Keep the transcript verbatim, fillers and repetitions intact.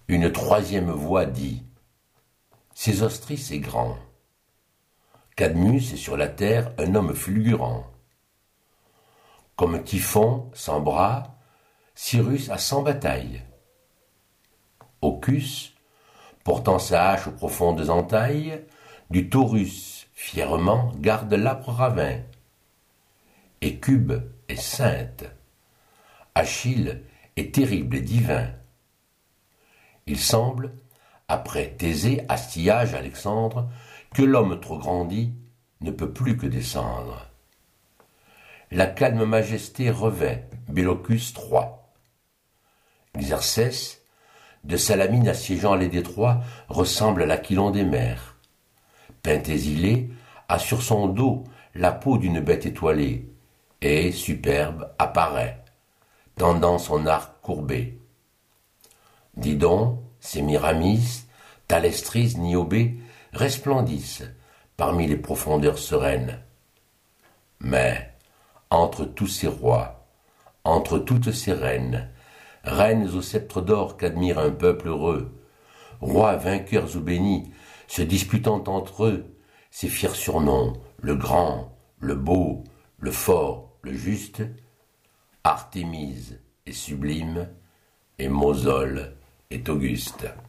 Une troisième voix dit : Sésostris est grand. Cadmus est sur la terre un homme fulgurant. Comme Typhon, sans bras, Cyrus a cent batailles. Ocus, portant sa hache aux profondes entailles, du Taurus, fièrement, garde l'âpre ravin. Et Cube est sainte. Achille est terrible et divin. Il semble, après Thésée, Astillage, Alexandre, que l'homme trop grandi ne peut plus que descendre. La calme majesté revêt Bélocus trois. Xerxès, de Salamine assiégeant les détroits, ressemble à l'Aquilon des mers. Penthésile a sur son dos la peau d'une bête étoilée, et, superbe, apparaît, tendant son arc courbé. Didon, Sémiramis, Thalestris, Niobé resplendissent parmi les profondeurs sereines. Mais, entre tous ces rois, entre toutes ces reines, reines au sceptre d'or qu'admire un peuple heureux, rois vainqueurs ou bénis, se disputant entre eux ces fiers surnoms, le grand, le beau, le fort, le juste, Artémise est sublime, et Mosole est auguste.